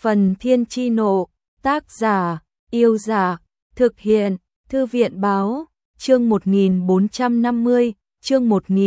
Phần Thiên Chi Nộ, tác giả, Yêu Giả, thực hiện, Thư viện Báo, chương 1450, chương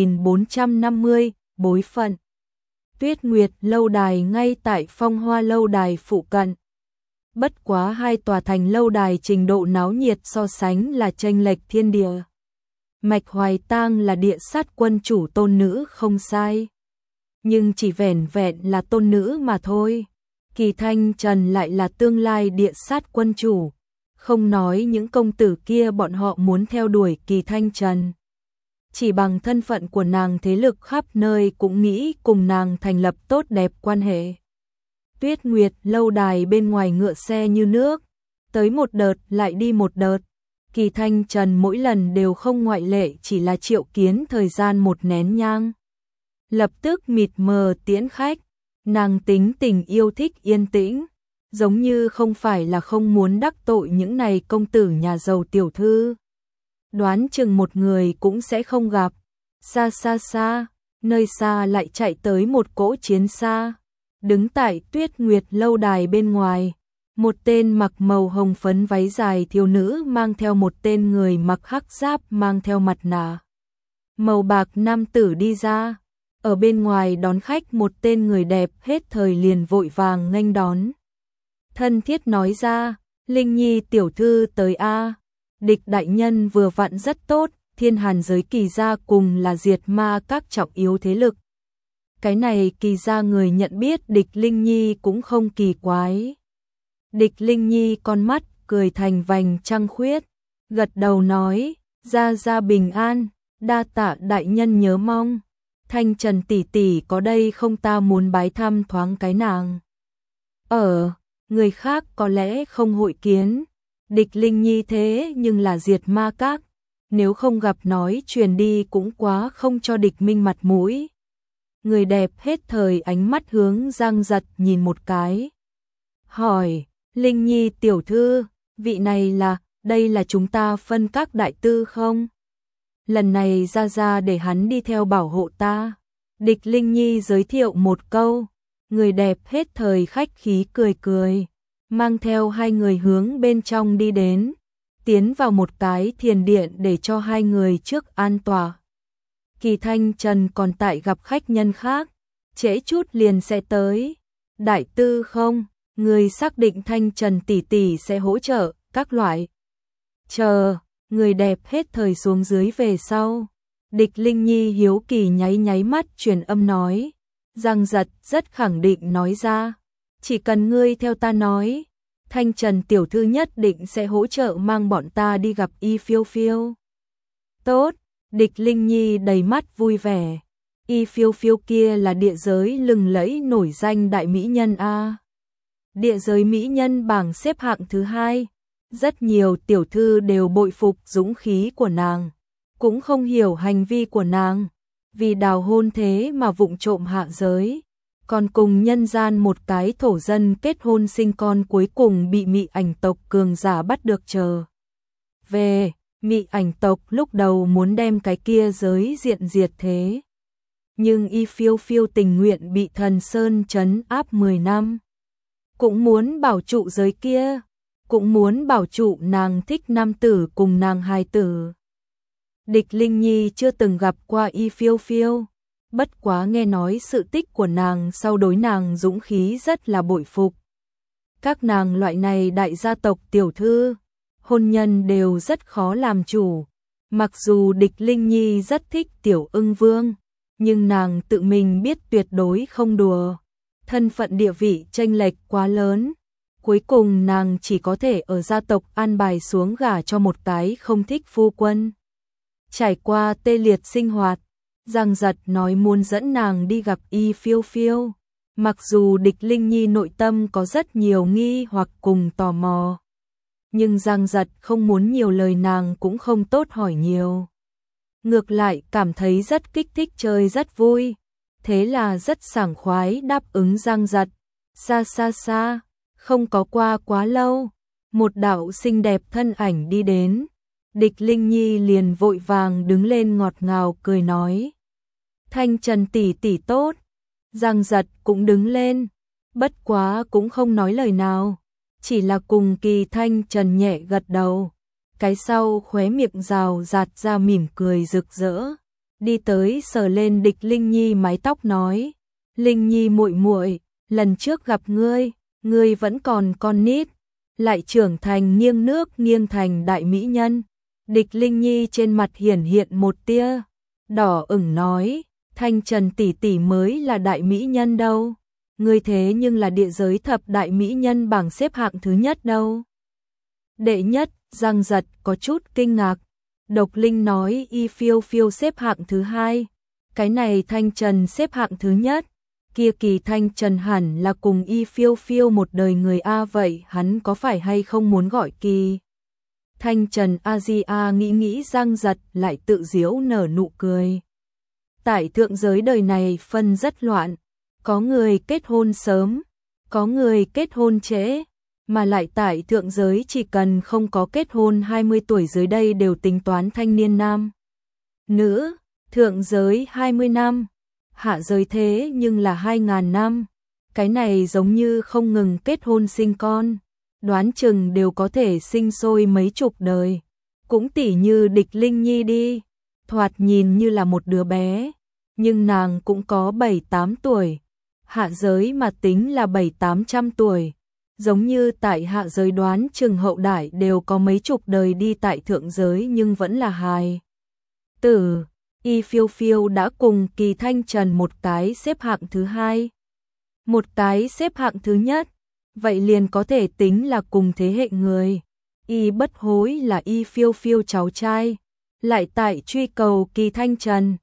1450, bối phận. Tuyết Nguyệt lâu đài ngay tại Phong Hoa lâu đài phụ cận. Bất quá hai tòa thành lâu đài trình độ náo nhiệt so sánh là chênh lệch thiên địa. Mạch Hoài Tang là địa sát quân chủ tôn nữ không sai. Nhưng chỉ vẻn vẹn là tôn nữ mà thôi. Kỳ Thanh Trần lại là tương lai địa sát quân chủ. Không nói những công tử kia bọn họ muốn theo đuổi Kỳ Thanh Trần. Chỉ bằng thân phận của nàng thế lực khắp nơi cũng nghĩ cùng nàng thành lập tốt đẹp quan hệ. Tuyết Nguyệt lâu đài bên ngoài ngựa xe như nước. Tới một đợt lại đi một đợt. Kỳ Thanh Trần mỗi lần đều không ngoại lệ, chỉ là triệu kiến thời gian một nén nhang. Lập tức mịt mờ tiễn khách. Nàng tính tình yêu thích yên tĩnh, giống như không phải là không muốn đắc tội những này công tử nhà giàu tiểu thư. Đoán chừng một người cũng sẽ không gặp. Xa xa xa, nơi xa lại chạy tới một cỗ chiến xa. Đứng tại Tuyết Nguyệt lâu đài bên ngoài, một tên mặc màu hồng phấn váy dài thiếu nữ mang theo một tên người mặc hắc giáp mang theo mặt nạ màu bạc nam tử đi ra. Ở bên ngoài đón khách một tên người đẹp hết thời liền vội vàng nghênh đón. Thân thiết nói ra, Linh Nhi tiểu thư tới a. Địch đại nhân vừa vặn rất tốt, Thiên Hàn giới Kỳ gia cùng là diệt ma các trọng yếu thế lực. Cái này Kỳ gia người nhận biết Địch Linh Nhi cũng không kỳ quái. Địch Linh Nhi con mắt cười thành vành trăng khuyết, gật đầu nói, gia bình an, đa tạ đại nhân nhớ mong. Thanh Trần tỷ tỷ có đây không, ta muốn bái thăm thoáng cái nàng. Người khác có lẽ không hội kiến. Địch Linh Nhi thế nhưng là diệt ma các. Nếu không gặp nói truyền đi cũng quá không cho địch minh mặt mũi. Người đẹp hết thời ánh mắt hướng Giang Giật nhìn một cái. Hỏi, Linh Nhi tiểu thư, vị này là, đây là chúng ta phân các đại tư không? Lần này ra để hắn đi theo bảo hộ ta. Địch Linh Nhi giới thiệu một câu. Người đẹp hết thời khách khí cười, mang theo hai người hướng bên trong đi đến, tiến vào một cái thiền điện để cho hai người trước an tọa. Kỳ Thanh Trần còn tại gặp khách nhân khác, trễ chút liền sẽ tới. Đại tư không, người xác định Thanh Trần tỷ tỷ sẽ hỗ trợ các loại. Chờ, người đẹp hết thời xuống dưới về sau. Địch Linh Nhi hiếu kỳ nháy mắt truyền âm nói. Giang Giật rất khẳng định nói ra. Chỉ cần ngươi theo ta nói, Thanh Trần tiểu thư nhất định sẽ hỗ trợ mang bọn ta đi gặp Y Phiêu Phiêu. Tốt, Địch Linh Nhi đầy mắt vui vẻ. Y Phiêu Phiêu kia là địa giới lừng lẫy nổi danh đại mỹ nhân a. Địa giới mỹ nhân bảng xếp hạng thứ 2. Rất nhiều tiểu thư đều bội phục dũng khí của nàng, cũng không hiểu hành vi của nàng, vì đào hôn thế mà vụng trộm hạ giới, còn cùng nhân gian một cái thổ dân kết hôn sinh con, cuối cùng bị Mị Ảnh tộc cường giả bắt được trở về. Mị Ảnh tộc lúc đầu muốn đem cái kia giới diện diệt thế, nhưng Y Phiêu Phiêu tình nguyện bị Thần Sơn trấn áp 10 năm, cũng muốn bảo trụ giới kia, cũng muốn bảo trụ nàng thích nam tử cùng nàng hài tử. Địch Linh Nhi chưa từng gặp qua Y Phiêu Phiêu, bất quá nghe nói sự tích của nàng sau đối nàng dũng khí rất là bội phục. Các nàng loại này đại gia tộc tiểu thư, hôn nhân đều rất khó làm chủ. Mặc dù Địch Linh Nhi rất thích Tiểu Ưng Vương, nhưng nàng tự mình biết tuyệt đối không đùa. Thân phận địa vị chênh lệch quá lớn. Cuối cùng nàng chỉ có thể ở gia tộc an bài xuống gả cho một cái không thích phu quân. Trải qua tê liệt sinh hoạt, Giang Giật nói muốn dẫn nàng đi gặp Y Phiêu Phiêu. Mặc dù Địch Linh Nhi nội tâm có rất nhiều nghi hoặc cùng tò mò, nhưng Giang Giật không muốn nhiều lời, nàng cũng không tốt hỏi nhiều. Ngược lại cảm thấy rất kích thích, chơi rất vui. Thế là rất sảng khoái đáp ứng Giang Giật. Xa, không có qua quá lâu, một đạo xinh đẹp thân ảnh đi đến. Địch Linh Nhi liền vội vàng đứng lên ngọt ngào cười nói. Thanh Trần tỷ tỷ tốt. Giang Giật cũng đứng lên. bất quá cũng không nói lời nào, chỉ là cùng Kỳ Thanh Trần nhẹ gật đầu. Cái sau khóe miệng rào rạt ra mỉm cười rực rỡ, đi tới sờ lên Địch Linh Nhi mái tóc nói: "Linh Nhi muội muội, lần trước gặp ngươi vẫn còn con nít, lại trưởng thành nghiêng nước nghiêng thành đại mỹ nhân." Địch Linh Nhi trên mặt hiển hiện một tia đỏ ửng nói: "Thanh Trần tỷ tỷ mới là đại mỹ nhân đâu, ngươi thế nhưng là địa giới thập đại mỹ nhân bảng xếp hạng thứ nhất đâu." Đệ nhất, Giang Giật có chút kinh ngạc. Độc Linh nói Y Phiêu Phiêu xếp hạng thứ hai, cái này Thanh Trần xếp hạng thứ nhất, kia Kỳ Thanh Trần hẳn là cùng Y Phiêu Phiêu một đời người a, vậy hắn có phải hay không muốn gọi Kỳ Thanh Trần A nghĩ Giang Giật lại tự giễu nở nụ cười. Tại thượng giới đời này phân rất loạn, có người kết hôn sớm, có người kết hôn trễ, mà lại tại thượng giới chỉ cần không có kết hôn 20 tuổi dưới đây đều tính toán thanh niên nam. Nữ, thượng giới 20 năm, hạ giới thế nhưng là 2000 năm. Cái này giống như không ngừng kết hôn sinh con, đoán chừng đều có thể sinh sôi mấy chục đời. Cũng tỉ như Địch Linh Nhi đi, thoạt nhìn như là một đứa bé, nhưng nàng cũng có 7-8 tuổi, hạ giới mà tính là 700-800 tuổi. Giống như tại hạ giới đoán chừng hậu đại đều có mấy chục đời đi tại thượng giới nhưng vẫn là hài tử. Y Phiêu Phiêu đã cùng Kỳ Thanh Trần một cái xếp hạng thứ hai, một cái xếp hạng thứ nhất, vậy liền có thể tính là cùng thế hệ người. Y Bất Hối là Y Phiêu Phiêu cháu trai, lại tại truy cầu Kỳ Thanh Trần.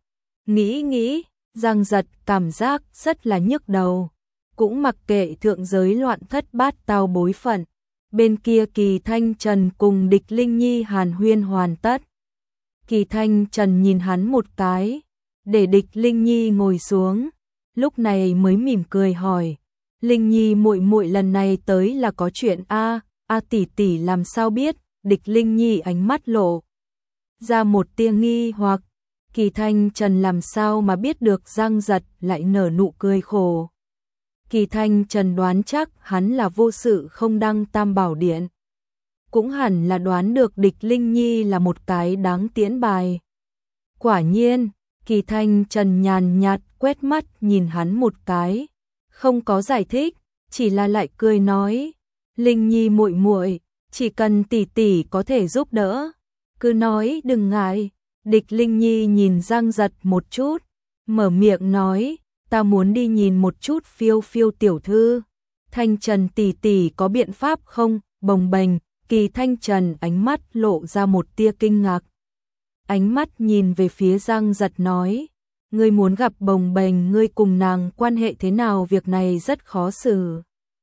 Nghĩ, Giang Giật cảm giác rất là nhức đầu. Cũng mặc kệ thượng giới loạn thất bát tao bối phận, bên kia Kỳ Thanh Trần cùng Địch Linh Nhi hàn huyên hoàn tất. Kỳ Thanh Trần nhìn hắn một cái, để Địch Linh Nhi ngồi xuống, lúc này mới mỉm cười hỏi: "Linh Nhi muội muội lần này tới là có chuyện a?" Tỷ tỷ làm sao biết? Địch Linh Nhi ánh mắt lộ ra một tia nghi hoặc. Kỳ Thanh Trần làm sao mà biết được? Giang Giật lại nở nụ cười khổ. Kỳ Thanh Trần đoán chắc hắn là vô sự không đăng Tam Bảo Điện, cũng hẳn là đoán được Địch Linh Nhi là một cái đáng tiễn bài. Quả nhiên, Kỳ Thanh Trần nhàn nhạt quét mắt nhìn hắn một cái, không có giải thích, chỉ là lại cười nói: "Linh Nhi muội muội, chỉ cần tỷ tỷ có thể giúp đỡ, cứ nói đừng ngại." Địch Linh Nhi nhìn Giang Giật một chút, mở miệng nói: "Ta muốn đi nhìn một chút Phiêu Phiêu tiểu thư, Thanh Trần tỷ tỷ có biện pháp không?" Bồng bềnh, Kỳ Thanh Trần ánh mắt lộ ra một tia kinh ngạc. Ánh mắt nhìn về phía Giang Giật nói: "Ngươi muốn gặp Bồng bềnh, ngươi cùng nàng quan hệ thế nào? Việc này rất khó xử,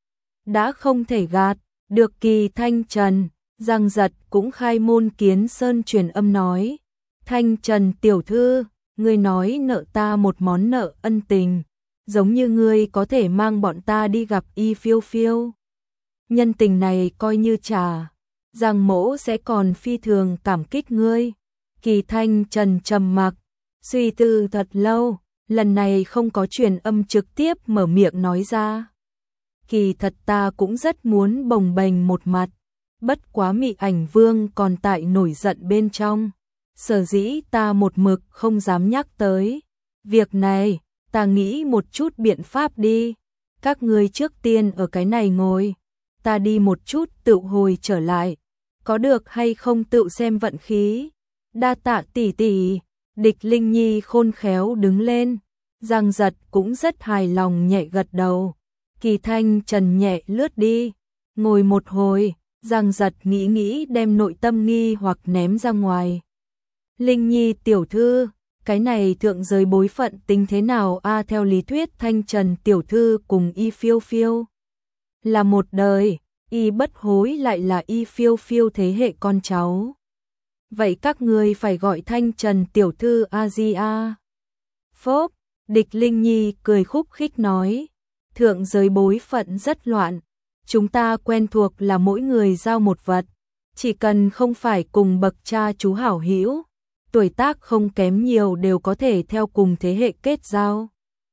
đã không thể gạt được." Kỳ Thanh Trần, Giang Giật cũng khai môn kiến sơn truyền âm nói: "Thanh Trần tiểu thư, ngươi nói nợ ta một món nợ ân tình, giống như ngươi có thể mang bọn ta đi gặp Y Phiêu Phiêu. Nhân tình này coi như trả, Giang mỗ sẽ còn phi thường cảm kích ngươi." Kỳ Thanh Trần trầm mặc, suy tư thật lâu, lần này không có truyền âm trực tiếp mở miệng nói ra: "Kỳ thật ta cũng rất muốn bồng bềnh một mặt, bất quá Mị Ảnh Vương còn tại nổi giận bên trong, sở dĩ ta một mực không dám nhắc tới. Việc này, ta nghĩ một chút biện pháp đi. Các ngươi trước tiên ở cái này ngồi, ta đi một chút tự hồi trở lại, có được hay không tự xem vận khí." "Đa tạ tỷ tỷ." Địch Linh Nhi khôn khéo đứng lên, Giang Giật cũng rất hài lòng nhẹ gật đầu. Kỳ Thanh Trần nhẹ lướt đi, ngồi một hồi, Giang Giật nghĩ đem nội tâm nghi hoặc ném ra ngoài. "Linh Nhi tiểu thư, cái này thượng giới bối phận tính thế nào a?" Theo lý thuyết Thanh Trần tiểu thư cùng Y Phiêu Phiêu là một đời, Y Bất Hối lại là Y Phiêu Phiêu thế hệ con cháu. Vậy các ngươi phải gọi Thanh Trần tiểu thư a. Phốp, Địch Linh Nhi cười khúc khích nói: "Thượng giới bối phận rất loạn, chúng ta quen thuộc là mỗi người giao một vật, chỉ cần không phải cùng bậc cha chú hảo hữu, tuổi tác không kém nhiều đều có thể theo cùng thế hệ kết giao."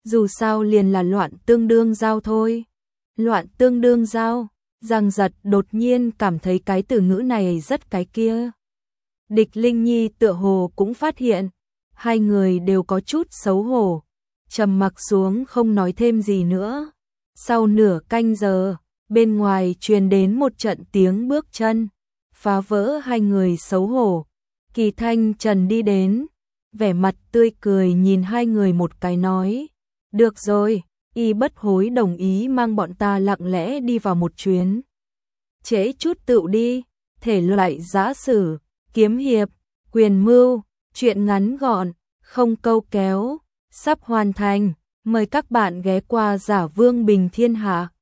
Dù sao liền là loạn tương đương giao thôi. Loạn tương đương giao, Giang Giật đột nhiên cảm thấy cái từ ngữ này rất cái kia. Địch Linh Nhi tựa hồ cũng phát hiện, hai người đều có chút xấu hổ, trầm mặc xuống không nói thêm gì nữa. Sau nửa canh giờ, bên ngoài truyền đến một trận tiếng bước chân, phá vỡ hai người xấu hổ. Kỳ Thanh Trần đi đến, vẻ mặt tươi cười nhìn hai người một cái nói, được rồi, y bất hối đồng ý mang bọn ta lặng lẽ đi vào một chuyến. Trễ chút tựu đi, thể loại giã sử, kiếm hiệp, quyền mưu, chuyện ngắn gọn, không câu kéo, sắp hoàn thành, mời các bạn ghé qua Giả Vương Bình Thiên Hạ.